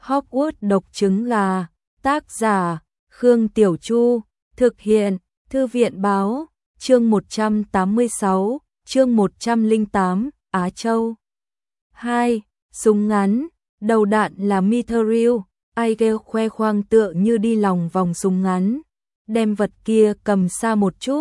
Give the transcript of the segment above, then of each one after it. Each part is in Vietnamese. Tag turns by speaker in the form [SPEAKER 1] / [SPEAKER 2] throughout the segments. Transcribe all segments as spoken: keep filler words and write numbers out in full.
[SPEAKER 1] Hogwarts độc trứng gà, tác giả, Khương Tiểu Chu, thực hiện, Thư viện báo, chương một trăm tám mươi sáu, chương một trăm lẻ tám, Á Châu. hai. Súng ngắn, đầu đạn là Mithril, Aigel khoe khoang tựa như đi lòng vòng súng ngắn, đem vật kia cầm xa một chút.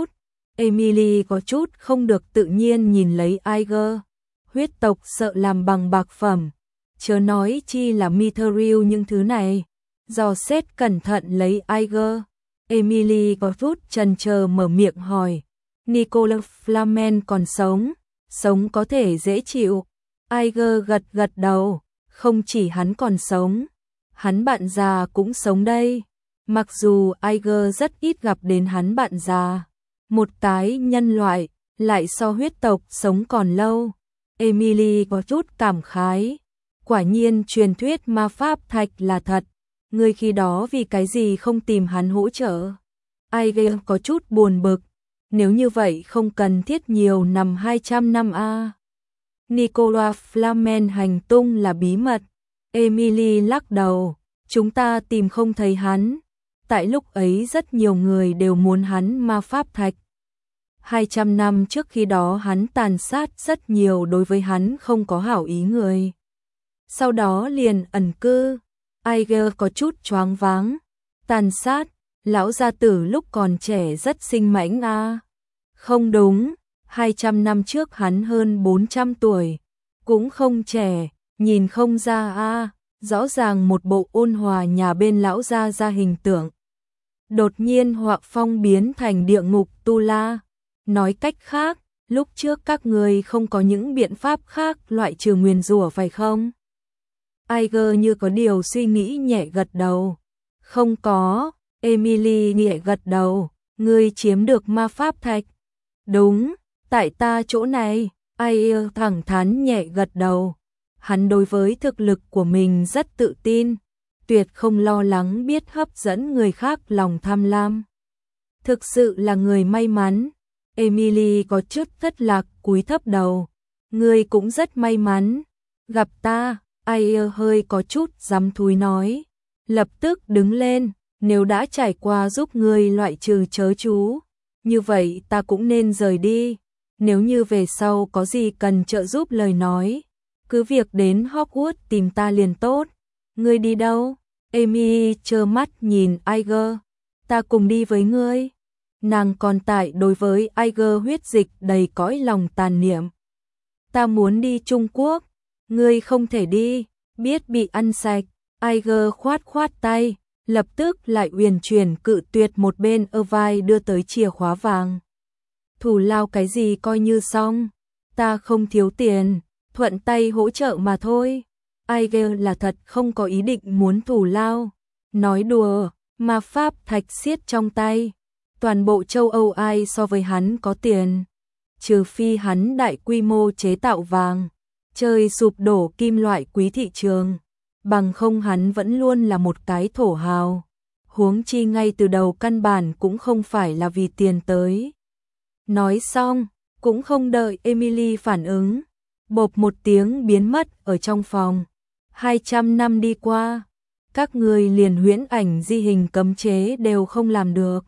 [SPEAKER 1] Emily có chút không được tự nhiên nhìn lấy Aigel, huyết tộc sợ làm bằng bạc phẩm, chớ nói chi là Mithril những thứ này. Dò xét cẩn thận lấy Aigel, Emily có chút chần chờ mở miệng hỏi, Nicolas Flamel còn sống, sống có thể dễ chịu. Aigel gật gật đầu, không chỉ hắn còn sống, hắn bạn già cũng sống đây. Mặc dù Aigel rất ít gặp đến hắn bạn già, một tái nhân loại, lại so huyết tộc sống còn lâu. Emily có chút cảm khái, quả nhiên truyền thuyết ma pháp thạch là thật, người khi đó vì cái gì không tìm hắn hỗ trợ. Aigel có chút buồn bực, nếu như vậy không cần thiết nhiều nằm hai trăm năm a. Nicolas Flamel hành tung là bí mật. Emily lắc đầu, chúng ta tìm không thấy hắn. Tại lúc ấy rất nhiều người đều muốn hắn ma pháp thạch. hai trăm năm trước khi đó hắn tàn sát rất nhiều đối với hắn không có hảo ý người. Sau đó liền ẩn cư. Aigel có chút choáng váng. Tàn sát, lão gia tử lúc còn trẻ rất sinh mãnh a. À. Không đúng, hai trăm năm trước hắn hơn bốn trăm tuổi, cũng không trẻ, nhìn không ra a, à. Rõ ràng một bộ ôn hòa nhà bên lão gia gia hình tượng. Đột nhiên họa phong biến thành địa ngục tu la. Nói cách khác, lúc trước các người không có những biện pháp khác loại trừ nguyền rủa phải không? Aigel như có điều suy nghĩ nhẹ gật đầu. Không có, Emily nhẹ gật đầu, ngươi chiếm được ma pháp thạch. Đúng, tại ta chỗ này, Aigel thẳng thắn nhẹ gật đầu. Hắn đối với thực lực của mình rất tự tin, tuyệt không lo lắng biết hấp dẫn người khác lòng tham lam. Thực sự là người may mắn. Emily có chút thất lạc cúi thấp đầu. Ngươi cũng rất may mắn. Gặp ta, Aigel hơi có chút dám thúi nói. Lập tức đứng lên, nếu đã trải qua giúp ngươi loại trừ chớ chú, như vậy ta cũng nên rời đi. Nếu như về sau có gì cần trợ giúp lời nói, cứ việc đến Hogwarts tìm ta liền tốt. Ngươi đi đâu? Amy trơ mắt nhìn Aigel. Ta cùng đi với ngươi. Nàng còn tại đối với Aigel huyết dịch đầy cõi lòng tàn niệm. Ta muốn đi Trung Quốc. Ngươi không thể đi, biết bị ăn sạch. Aigel khoát khoát tay, lập tức lại uyển chuyển cự tuyệt một bên Irvine đưa tới chìa khóa vàng. Thủ lao cái gì coi như xong, ta không thiếu tiền, thuận tay hỗ trợ mà thôi. Aigel là thật không có ý định muốn thủ lao. Nói đùa, ma pháp thạch xiết trong tay. Toàn bộ châu Âu ai so với hắn có tiền. Trừ phi hắn đại quy mô chế tạo vàng, chơi sụp đổ kim loại quý thị trường. Bằng không hắn vẫn luôn là một cái thổ hào. Huống chi ngay từ đầu căn bản cũng không phải là vì tiền tới. Nói xong, cũng không đợi Emily phản ứng. Bộp một tiếng biến mất ở trong phòng. hai trăm năm đi qua, các người liền huyễn ảnh di hình cấm chế đều không làm được.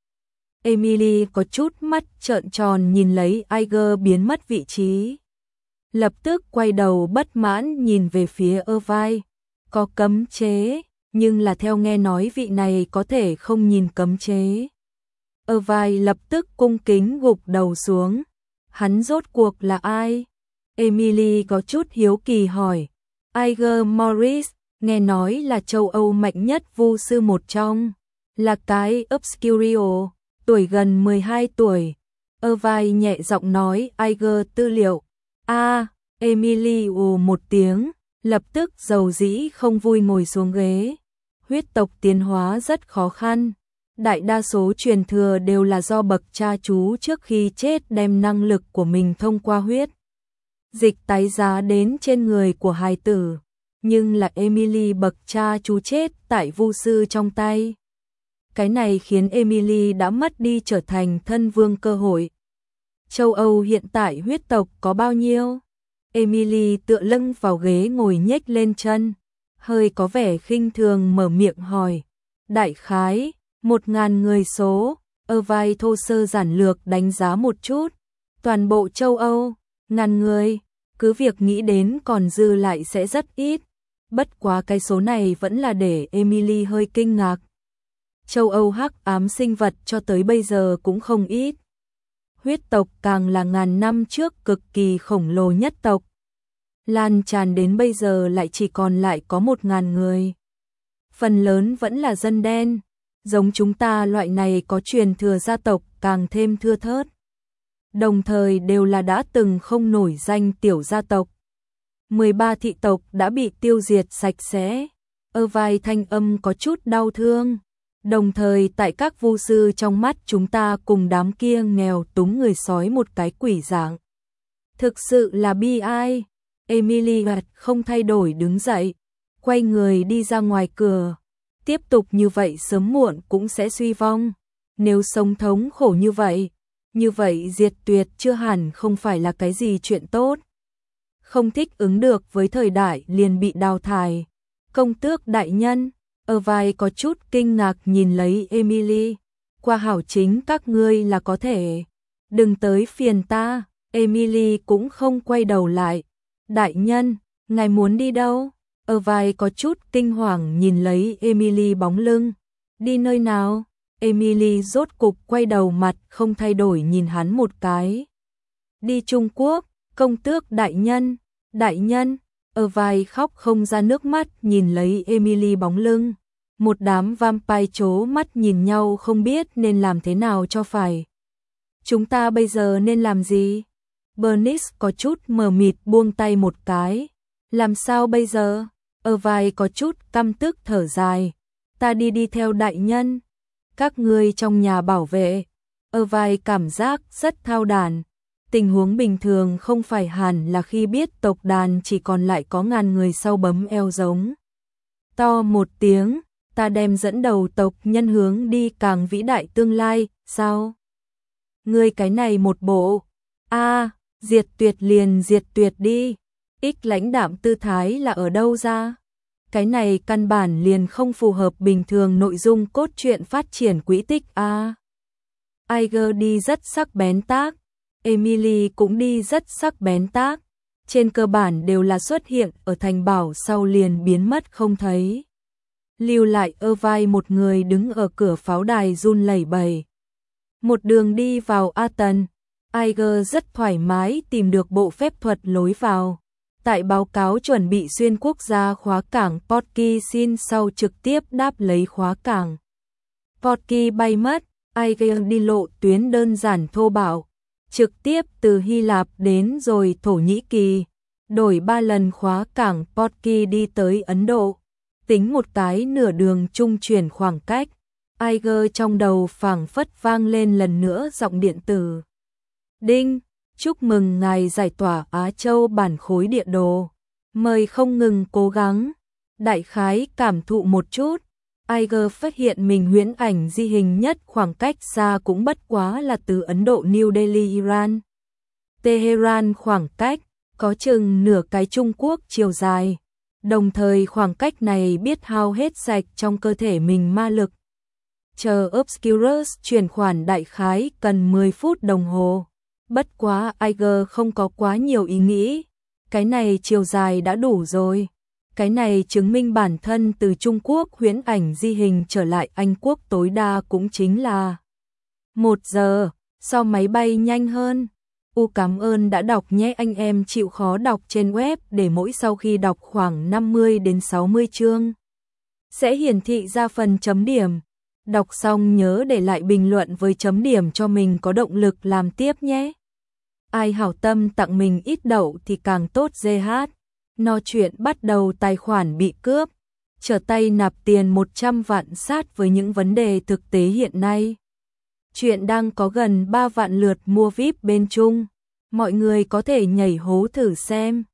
[SPEAKER 1] Emily có chút mắt trợn tròn nhìn lấy Aigel biến mất vị trí. Lập tức quay đầu bất mãn nhìn về phía Irvine. Có cấm chế, nhưng là theo nghe nói vị này có thể không nhìn cấm chế. Irvine lập tức cung kính gục đầu xuống. Hắn rốt cuộc là ai? Emily có chút hiếu kỳ hỏi. Aigel Morris, nghe nói là châu Âu mạnh nhất vu sư một trong, là cái Obscurio, tuổi gần mười hai tuổi. Irvine nhẹ giọng nói Aigel tư liệu. A, à, Emily ồ một tiếng, lập tức dầu dĩ không vui ngồi xuống ghế. Huyết tộc tiến hóa rất khó khăn. Đại đa số truyền thừa đều là do bậc cha chú trước khi chết đem năng lực của mình thông qua huyết dịch tái giá đến trên người của hài tử. Nhưng là Emily bậc cha chú chết tại vu sư trong tay. Cái này khiến Emily đã mất đi trở thành thân vương cơ hội. Châu Âu hiện tại huyết tộc có bao nhiêu? Emily tựa lưng vào ghế ngồi nhếch lên chân. hơi có vẻ khinh thường mở miệng hỏi. Đại khái, một ngàn người số, Irvine thô sơ giản lược đánh giá một chút. Toàn bộ châu Âu, ngàn người, cứ việc nghĩ đến còn dư lại sẽ rất ít. Bất quá cái số này vẫn là để Emily hơi kinh ngạc. Châu Âu hắc ám sinh vật cho tới bây giờ cũng không ít. Huyết tộc càng là ngàn năm trước cực kỳ khổng lồ nhất tộc. Lan tràn đến bây giờ lại chỉ còn lại có một ngàn người. Phần lớn vẫn là dân đen, giống chúng ta loại này có truyền thừa gia tộc càng thêm thưa thớt. Đồng thời đều là đã từng không nổi danh tiểu gia tộc. mười ba thị tộc đã bị tiêu diệt sạch sẽ. Irvine thanh âm có chút đau thương. Đồng thời tại các vu sư trong mắt chúng ta cùng đám kia nghèo túng người sói một cái quỷ dạng. Thực sự là bi ai. Emily gật không thay đổi đứng dậy, quay người đi ra ngoài cửa. Tiếp tục như vậy sớm muộn cũng sẽ suy vong. Nếu sống thống khổ như vậy, như vậy diệt tuyệt chưa hẳn không phải là cái gì chuyện tốt. Không thích ứng được với thời đại liền bị đào thải. Công tước đại nhân, Irvine có chút kinh ngạc nhìn lấy Emily. Qua hảo chính các ngươi là có thể. Đừng tới phiền ta. Emily cũng không quay đầu lại. Đại nhân, ngài muốn đi đâu? Irvine có chút kinh hoàng nhìn lấy Emily bóng lưng. Đi nơi nào? Emily rốt cục quay đầu mặt không thay đổi nhìn hắn một cái. Đi Trung Quốc, công tước đại nhân. Đại nhân, Irvine khóc không ra nước mắt nhìn lấy Emily bóng lưng. Một đám vampire chố mắt nhìn nhau không biết nên làm thế nào cho phải. Chúng ta bây giờ nên làm gì? Bernice có chút mờ mịt buông tay một cái. Làm sao bây giờ? Irvine có chút căm tức thở dài. Ta đi đi theo đại nhân. Các ngươi trong nhà bảo vệ. Irvine cảm giác rất thao đàn. Tình huống bình thường không phải hẳn là khi biết tộc đàn chỉ còn lại có ngàn người sau bấm eo giống. To một tiếng, ta đem dẫn đầu tộc nhân hướng đi càng vĩ đại tương lai, sao? Ngươi cái này một bộ. A, diệt tuyệt liền diệt tuyệt đi. Ích lãnh đạm tư thái là ở đâu ra? Cái này căn bản liền không phù hợp bình thường nội dung cốt truyện phát triển quỹ tích a. Iger đi rất sắc bén tác, Emily cũng đi rất sắc bén tác, trên cơ bản đều là xuất hiện ở thành bảo sau liền biến mất không thấy. Lưu lại Irvine một người đứng ở cửa pháo đài run lẩy bẩy. Một đường đi vào Aten, Iger rất thoải mái tìm được bộ phép thuật lối vào. Tại báo cáo chuẩn bị xuyên quốc gia khóa cảng Porky xin sau trực tiếp đáp lấy khóa cảng. Porky bay mất, Iger đi lộ tuyến đơn giản thô bạo, trực tiếp từ Hy Lạp đến rồi Thổ Nhĩ Kỳ, đổi ba lần khóa cảng Porky đi tới Ấn Độ, tính một cái nửa đường trung chuyển khoảng cách. Iger trong đầu phảng phất vang lên lần nữa giọng điện tử. Đinh, chúc mừng ngài giải tỏa Á Châu bản khối địa đồ. Mời không ngừng cố gắng. Đại khái cảm thụ một chút. Iger phát hiện mình huyễn ảnh di hình nhất khoảng cách xa cũng bất quá là từ Ấn Độ New Delhi Iran. Tehran khoảng cách có chừng nửa cái Trung Quốc chiều dài. Đồng thời khoảng cách này biết hao hết sạch trong cơ thể mình ma lực. Chờ Obscurus chuyển khoản đại khái cần mười phút đồng hồ. Bất quá Iger không có quá nhiều ý nghĩ. Cái này chiều dài đã đủ rồi. Cái này chứng minh bản thân từ Trung Quốc huyễn ảnh di hình trở lại Anh Quốc tối đa cũng chính là một giờ, so máy bay nhanh hơn. U cảm ơn đã đọc nhé anh em chịu khó đọc trên web để mỗi sau khi đọc khoảng năm mươi đến sáu mươi chương. Sẽ hiển thị ra phần chấm điểm. Đọc xong nhớ để lại bình luận với chấm điểm cho mình có động lực làm tiếp nhé. Ai hảo tâm tặng mình ít đậu thì càng tốt giê hát. No chuyện bắt đầu tài khoản bị cướp. Trở tay nạp tiền một trăm vạn sát với những vấn đề thực tế hiện nay. Chuyện đang có gần ba vạn lượt mua víp bên Trung. Mọi người có thể nhảy hố thử xem.